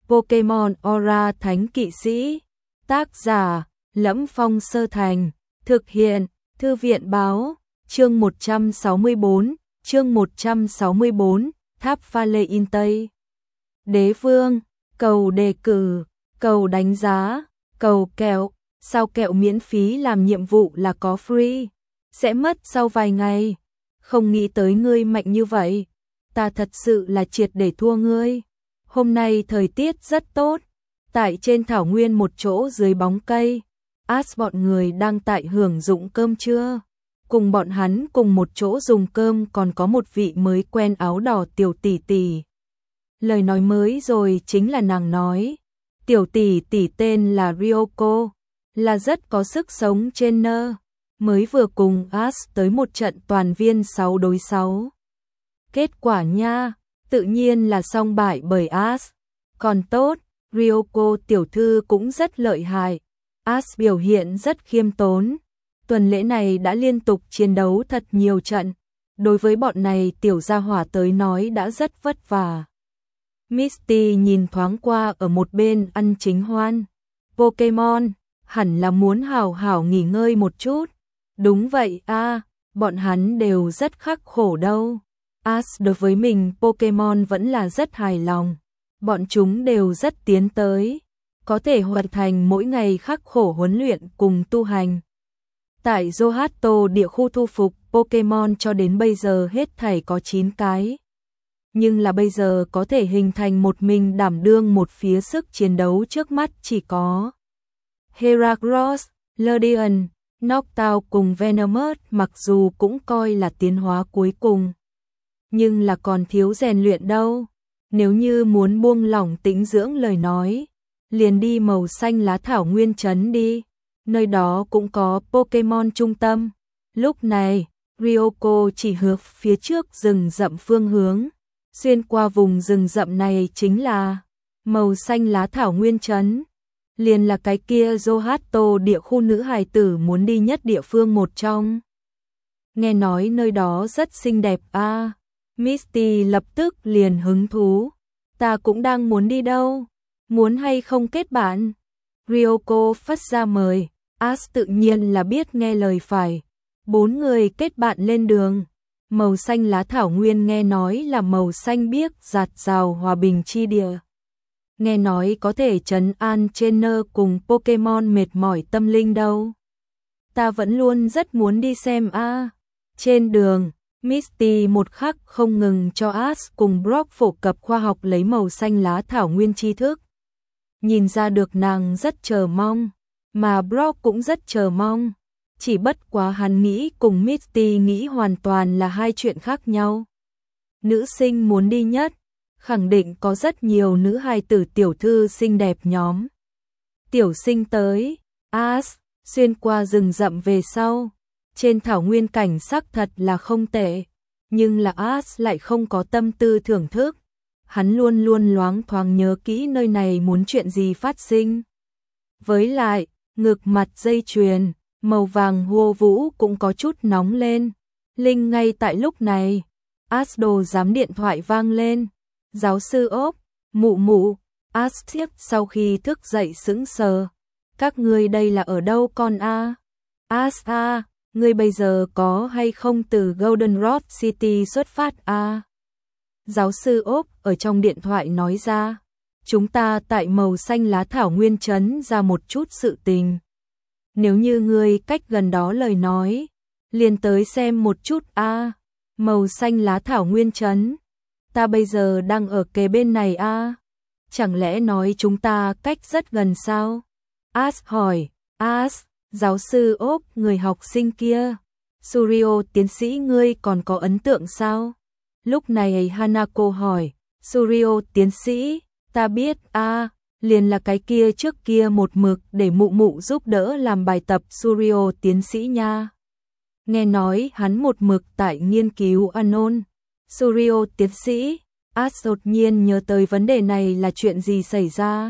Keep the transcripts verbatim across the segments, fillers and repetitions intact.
Pokemon Aura Thánh Kỵ Sĩ. Tác giả: Lẫm Phong Sơ Thành. Thực hiện: Thư viện báo. Chương một trăm sáu mươi tư, chương một trăm sáu mươi tư, Tháp Pha Lê In Tây. Đế vương, cầu đề cử, cầu đánh giá, cầu kẹo, sao kẹo miễn phí làm nhiệm vụ là có free, sẽ mất sau vài ngày. Không nghĩ tới ngươi mạnh như vậy, ta thật sự là triệt để thua ngươi. Hôm nay thời tiết rất tốt, tại trên thảo nguyên một chỗ dưới bóng cây, Ash bọn người đang tại hưởng dụng cơm trưa. Cùng bọn hắn cùng một chỗ dùng cơm còn có một vị mới quen áo đỏ tiểu tỷ tỷ. Lời nói mới rồi chính là nàng nói. Tiểu tỷ tỷ tên là Ryoko, là rất có sức sống trên nơ. Mới vừa cùng Ash tới một trận toàn viên sáu đối sáu. Kết quả nha, tự nhiên là song bại bởi Ash. Còn tốt, Ryoko tiểu thư cũng rất lợi hại. Ash biểu hiện rất khiêm tốn. Tuần lễ này đã liên tục chiến đấu thật nhiều trận. Đối với bọn này tiểu gia hỏa tới nói đã rất vất vả. Misty nhìn thoáng qua ở một bên ăn chính hoan. Pokemon, hẳn là muốn hào hảo nghỉ ngơi một chút. Đúng vậy a, à, bọn hắn đều rất khắc khổ đâu. Ash đối với mình Pokemon vẫn là rất hài lòng. Bọn chúng đều rất tiến tới, có thể hoàn thành mỗi ngày khắc khổ huấn luyện cùng tu hành. Tại Johto địa khu thu phục Pokemon cho đến bây giờ hết thảy có chín cái. Nhưng là bây giờ có thể hình thành một mình đảm đương một phía sức chiến đấu trước mắt chỉ có Heracross, Ledian, Noctowl cùng Venomoth, mặc dù cũng coi là tiến hóa cuối cùng. Nhưng là còn thiếu rèn luyện đâu. Nếu như muốn buông lỏng tĩnh dưỡng lời nói, liền đi màu xanh lá thảo nguyên trấn đi. Nơi đó cũng có Pokemon trung tâm. Lúc này, Ryoko chỉ hướng phía trước rừng rậm phương hướng. Xuyên qua vùng rừng rậm này chính là màu xanh lá thảo nguyên trấn. Liền là cái kia Johto địa khu nữ hài tử muốn đi nhất địa phương một trong. Nghe nói nơi đó rất xinh đẹp a. À, Misty lập tức liền hứng thú. Ta cũng đang muốn đi đâu. Muốn hay không kết bạn? Ryoko phát ra mời. Ash tự nhiên là biết nghe lời phải. Bốn người kết bạn lên đường. Màu xanh lá thảo nguyên nghe nói là màu xanh biếc dạt dào hòa bình chi địa. Nghe nói có thể trấn an trainer cùng Pokemon mệt mỏi tâm linh đâu. Ta vẫn luôn rất muốn đi xem a. À. Trên đường, Misty một khắc không ngừng cho Ash cùng Brock phổ cập khoa học lấy màu xanh lá thảo nguyên tri thức. Nhìn ra được nàng rất chờ mong, mà Brock cũng rất chờ mong. Chỉ bất quá hắn nghĩ cùng Misty nghĩ hoàn toàn là hai chuyện khác nhau. Nữ sinh muốn đi nhất, khẳng định có rất nhiều nữ hài tử tiểu thư xinh đẹp nhóm. Tiểu sinh tới, Ash, xuyên qua rừng rậm về sau. Trên thảo nguyên cảnh sắc thật là không tệ, nhưng là Ash lại không có tâm tư thưởng thức. Hắn luôn luôn loáng thoáng nhớ kỹ nơi này muốn chuyện gì phát sinh. Với lại, ngực mặt dây chuyền màu vàng hô vũ cũng có chút nóng lên. Linh ngay tại lúc này, Ash đồ giám điện thoại vang lên. Giáo sư ốp, mụ mụ, Ash tiếp sau khi thức dậy sững sờ. Các ngươi đây là ở đâu con a? Ash a, ngươi bây giờ có hay không từ Goldenrod City xuất phát a? Giáo sư ốp ở trong điện thoại nói ra. Chúng ta tại màu xanh lá thảo nguyên trấn ra một chút sự tình. Nếu như ngươi cách gần đó lời nói, liền tới xem một chút a. À, màu xanh lá thảo nguyên trấn. Ta bây giờ đang ở kế bên này a. À, chẳng lẽ nói chúng ta cách rất gần sao? Ash hỏi. Ash, giáo sư ốp người học sinh kia. Surio tiến sĩ ngươi còn có ấn tượng sao? Lúc này Hanako hỏi. Surio tiến sĩ, ta biết a. À, liền là cái kia trước kia một mực để mụ mụ giúp đỡ làm bài tập Surio tiến sĩ nha. Nghe nói hắn một mực tại nghiên cứu anon. Surio tiến sĩ, Ash đột nhiên nhớ tới vấn đề này là chuyện gì xảy ra.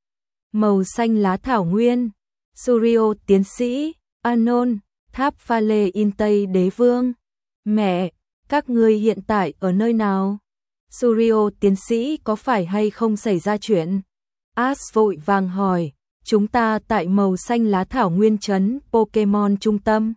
Màu xanh lá thảo nguyên, Surio tiến sĩ, anon, tháp pha lê in Tây đế vương. Mẹ, các ngươi hiện tại ở nơi nào? Surio tiến sĩ có phải hay không xảy ra chuyện? Ash vội vàng hỏi, chúng ta tại màu xanh lá thảo nguyên trấn Pokemon trung tâm.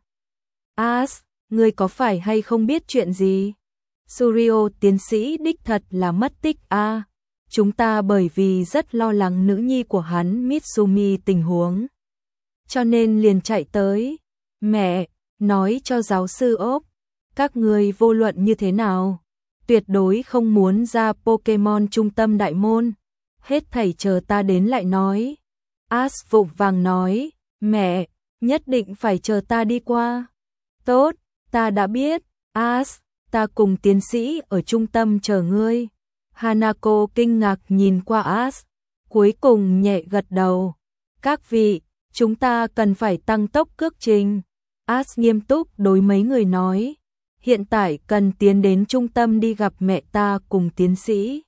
Ash, ngươi có phải hay không biết chuyện gì? Suryo tiến sĩ đích thật là mất tích a. À, chúng ta bởi vì rất lo lắng nữ nhi của hắn Mitsumi tình huống, cho nên liền chạy tới. Mẹ, nói cho giáo sư ốp, các người vô luận như thế nào, tuyệt đối không muốn ra Pokemon trung tâm đại môn, hết thảy chờ ta đến lại nói. Ash vội vàng nói, mẹ, nhất định phải chờ ta đi qua. Tốt, ta đã biết, Ash, ta cùng tiến sĩ ở trung tâm chờ ngươi. Hanako kinh ngạc nhìn qua Ash, cuối cùng nhẹ gật đầu. Các vị, chúng ta cần phải tăng tốc cước trình. Ash nghiêm túc đối mấy người nói, hiện tại cần tiến đến trung tâm đi gặp mẹ ta cùng tiến sĩ.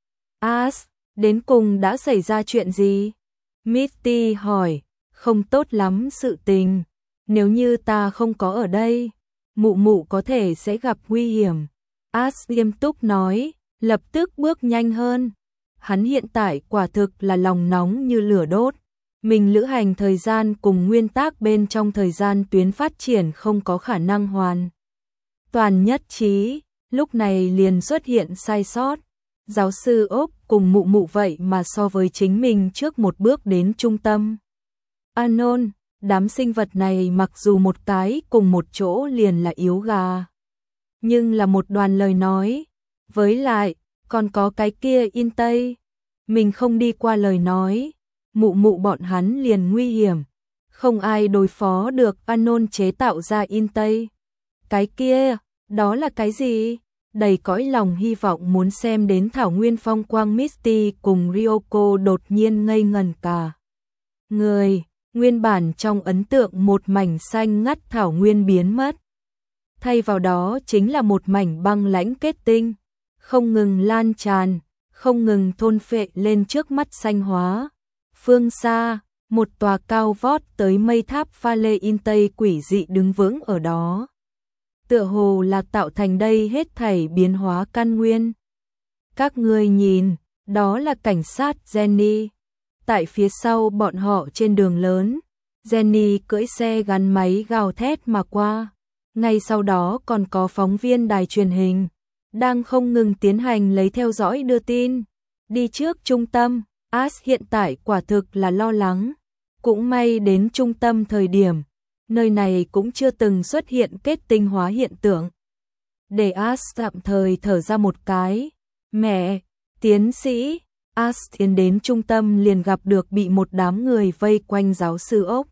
Ash, đến cùng đã xảy ra chuyện gì? Misty hỏi, không tốt lắm sự tình. Nếu như ta không có ở đây, mụ mụ có thể sẽ gặp nguy hiểm. Ash nghiêm túc nói, lập tức bước nhanh hơn. Hắn hiện tại quả thực là lòng nóng như lửa đốt. Mình lữ hành thời gian cùng nguyên tắc bên trong thời gian tuyến phát triển không có khả năng hoàn toàn nhất trí, lúc này liền xuất hiện sai sót. Giáo sư ốp cùng mụ mụ vậy mà so với chính mình trước một bước đến trung tâm. Anon, đám sinh vật này mặc dù một cái cùng một chỗ liền là yếu gà, nhưng là một đoàn lời nói. Với lại, còn có cái kia in tây. Mình không đi qua lời nói, mụ mụ bọn hắn liền nguy hiểm. Không ai đối phó được Anon chế tạo ra in tây. Cái kia, đó là cái gì? Đầy cõi lòng hy vọng muốn xem đến thảo nguyên phong quang Misty cùng Ryoko đột nhiên ngây ngần cả người. Nguyên bản trong ấn tượng một mảnh xanh ngắt thảo nguyên biến mất. Thay vào đó chính là một mảnh băng lãnh kết tinh, không ngừng lan tràn, không ngừng thôn phệ lên trước mắt xanh hóa. Phương xa, một tòa cao vót tới mây tháp pha lê in tây quỷ dị đứng vững ở đó. Tựa hồ là tạo thành đây hết thảy biến hóa căn nguyên. Các ngươi nhìn, đó là cảnh sát Jenny. Tại phía sau bọn họ trên đường lớn, Jenny cưỡi xe gắn máy gào thét mà qua. Ngay sau đó còn có phóng viên đài truyền hình, đang không ngừng tiến hành lấy theo dõi đưa tin. Đi trước trung tâm, Ash hiện tại quả thực là lo lắng. Cũng may đến trung tâm thời điểm, nơi này cũng chưa từng xuất hiện kết tinh hóa hiện tượng. Để Ash tạm thời thở ra một cái. Mẹ, tiến sĩ, Ash tiến đến trung tâm liền gặp được bị một đám người vây quanh giáo sư ốc.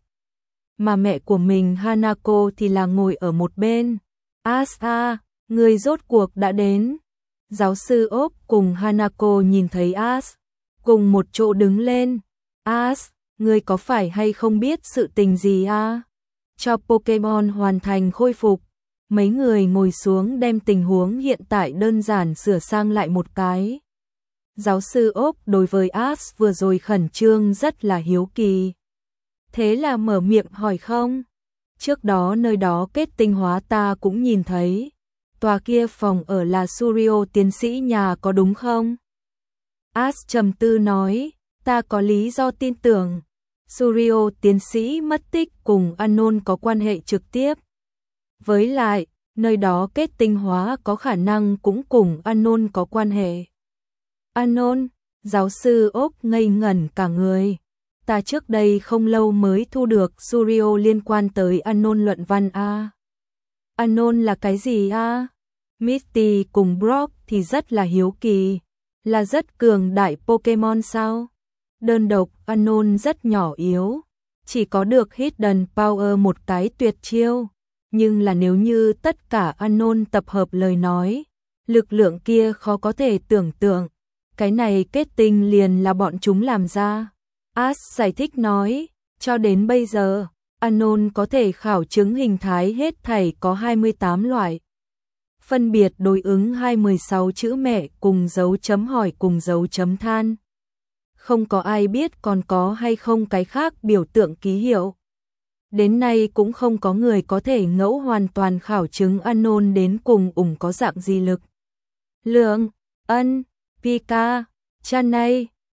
Mà mẹ của mình Hanako thì là ngồi ở một bên. Ash à, người rốt cuộc đã đến. Giáo sư ốc cùng Hanako nhìn thấy Ash, cùng một chỗ đứng lên. Ash, người có phải hay không biết sự tình gì à? Cho Pokemon hoàn thành khôi phục. Mấy người ngồi xuống đem tình huống hiện tại đơn giản sửa sang lại một cái. Giáo sư ốc đối với Ash vừa rồi khẩn trương rất là hiếu kỳ. Thế là mở miệng hỏi không? Trước đó nơi đó kết tinh hóa ta cũng nhìn thấy. Tòa kia phòng ở là Suryo tiến sĩ nhà có đúng không? Ash trầm tư nói, ta có lý do tin tưởng. Suryo tiến sĩ mất tích cùng Anon có quan hệ trực tiếp. Với lại, nơi đó kết tinh hóa có khả năng cũng cùng Anon có quan hệ. Anon, giáo sư ốc ngây ngẩn cả người. Ta trước đây không lâu mới thu được Suryo liên quan tới Anon luận văn a. Anon là cái gì a? Misty cùng Brock thì rất là hiếu kỳ. Là rất cường đại Pokemon sao? Đơn độc Anon rất nhỏ yếu, chỉ có được Hidden Power một cái tuyệt chiêu. Nhưng là nếu như tất cả Anon tập hợp lời nói, lực lượng kia khó có thể tưởng tượng. Cái này kết tinh liền là bọn chúng làm ra. Ash giải thích nói, cho đến bây giờ, Anon có thể khảo chứng hình thái hết thảy có hai mươi tám loại. Phân biệt đối ứng hai mươi sáu chữ mẹ cùng dấu chấm hỏi cùng dấu chấm than. Không có ai biết còn có hay không cái khác biểu tượng ký hiệu. Đến nay cũng không có người có thể ngẫu hoàn toàn khảo chứng Anon đến cùng ủng có dạng gì lực. Lượng, ân, Pika, Chanay,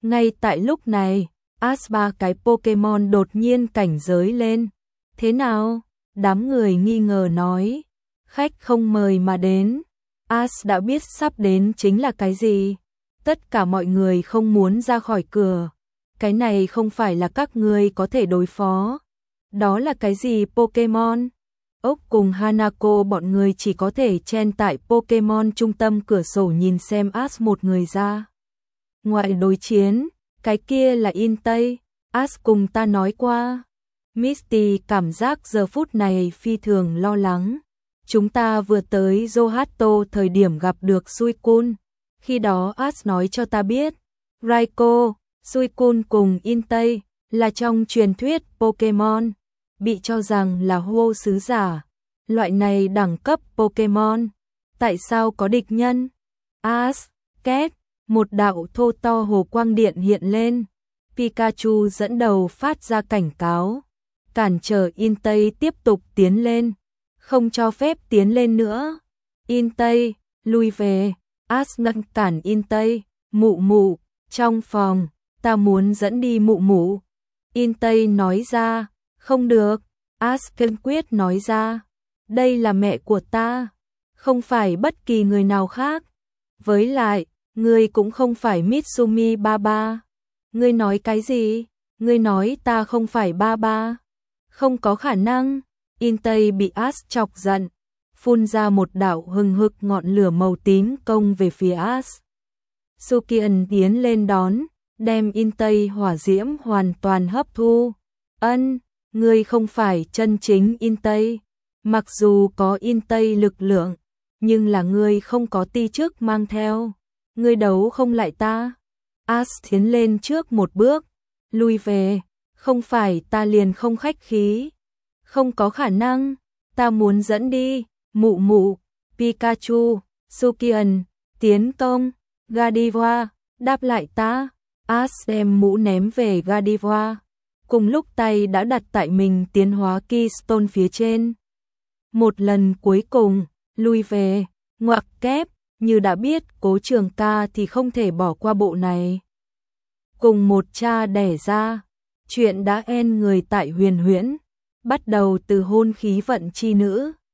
Ngay tại lúc này, Ash ba cái Pokemon đột nhiên cảnh giới lên. Thế nào? Đám người nghi ngờ nói. Khách không mời mà đến. Ash đã biết sắp đến chính là cái gì. Tất cả mọi người không muốn ra khỏi cửa. Cái này không phải là các ngươi có thể đối phó. Đó là cái gì Pokemon? Ốc cùng Hanako bọn người chỉ có thể chen tại Pokemon trung tâm cửa sổ nhìn xem Ash một người ra. Ngoại đối chiến, cái kia là Intei, Ash cùng ta nói qua. Misty cảm giác giờ phút này phi thường lo lắng. Chúng ta vừa tới Johto thời điểm gặp được Suicune. Khi đó Ash nói cho ta biết, Raikou, Suicune cùng Intei là trong truyền thuyết Pokemon, bị cho rằng là hô sứ giả. Loại này đẳng cấp Pokemon, tại sao có địch nhân? Ash, két, một đạo thô to hồ quang điện hiện lên. Pikachu dẫn đầu phát ra cảnh cáo, cản trở Intei tiếp tục tiến lên, không cho phép tiến lên nữa. Intei, lui về. Ash ngăn cản Intei, mụ mụ, trong phòng, ta muốn dẫn đi mụ mụ. Intei nói ra, không được. Ash kiên quyết nói ra, đây là mẹ của ta, không phải bất kỳ người nào khác. Với lại, ngươi cũng không phải Mitsumi ba ba. Ngươi nói cái gì? Ngươi nói ta không phải ba ba? Không có khả năng. Intei bị Ash chọc giận, phun ra một đạo hừng hực ngọn lửa màu tím công về phía Ash. Sukian tiến lên đón, đem Intei hỏa diễm hoàn toàn hấp thu. Ân, ngươi không phải chân chính Intei. Mặc dù có Intei lực lượng, nhưng là ngươi không có ti chức mang theo. Ngươi đấu không lại ta. Ash tiến lên trước một bước, lui về. Không phải ta liền không khách khí. Không có khả năng, ta muốn dẫn đi. Mụ mụ, Pikachu, Sukian, tiến công. Gardevoir, đáp lại ta. Ash đem mũ ném về Gardevoir, cùng lúc tay đã đặt tại mình tiến hóa Keystone phía trên. Một lần cuối cùng, lui về, ngoặc kép, như đã biết Cố Trường Ca thì không thể bỏ qua bộ này. Cùng một cha đẻ ra, chuyện đã en người tại Huyền Huyễn, bắt đầu từ hôn khí vận chi nữ.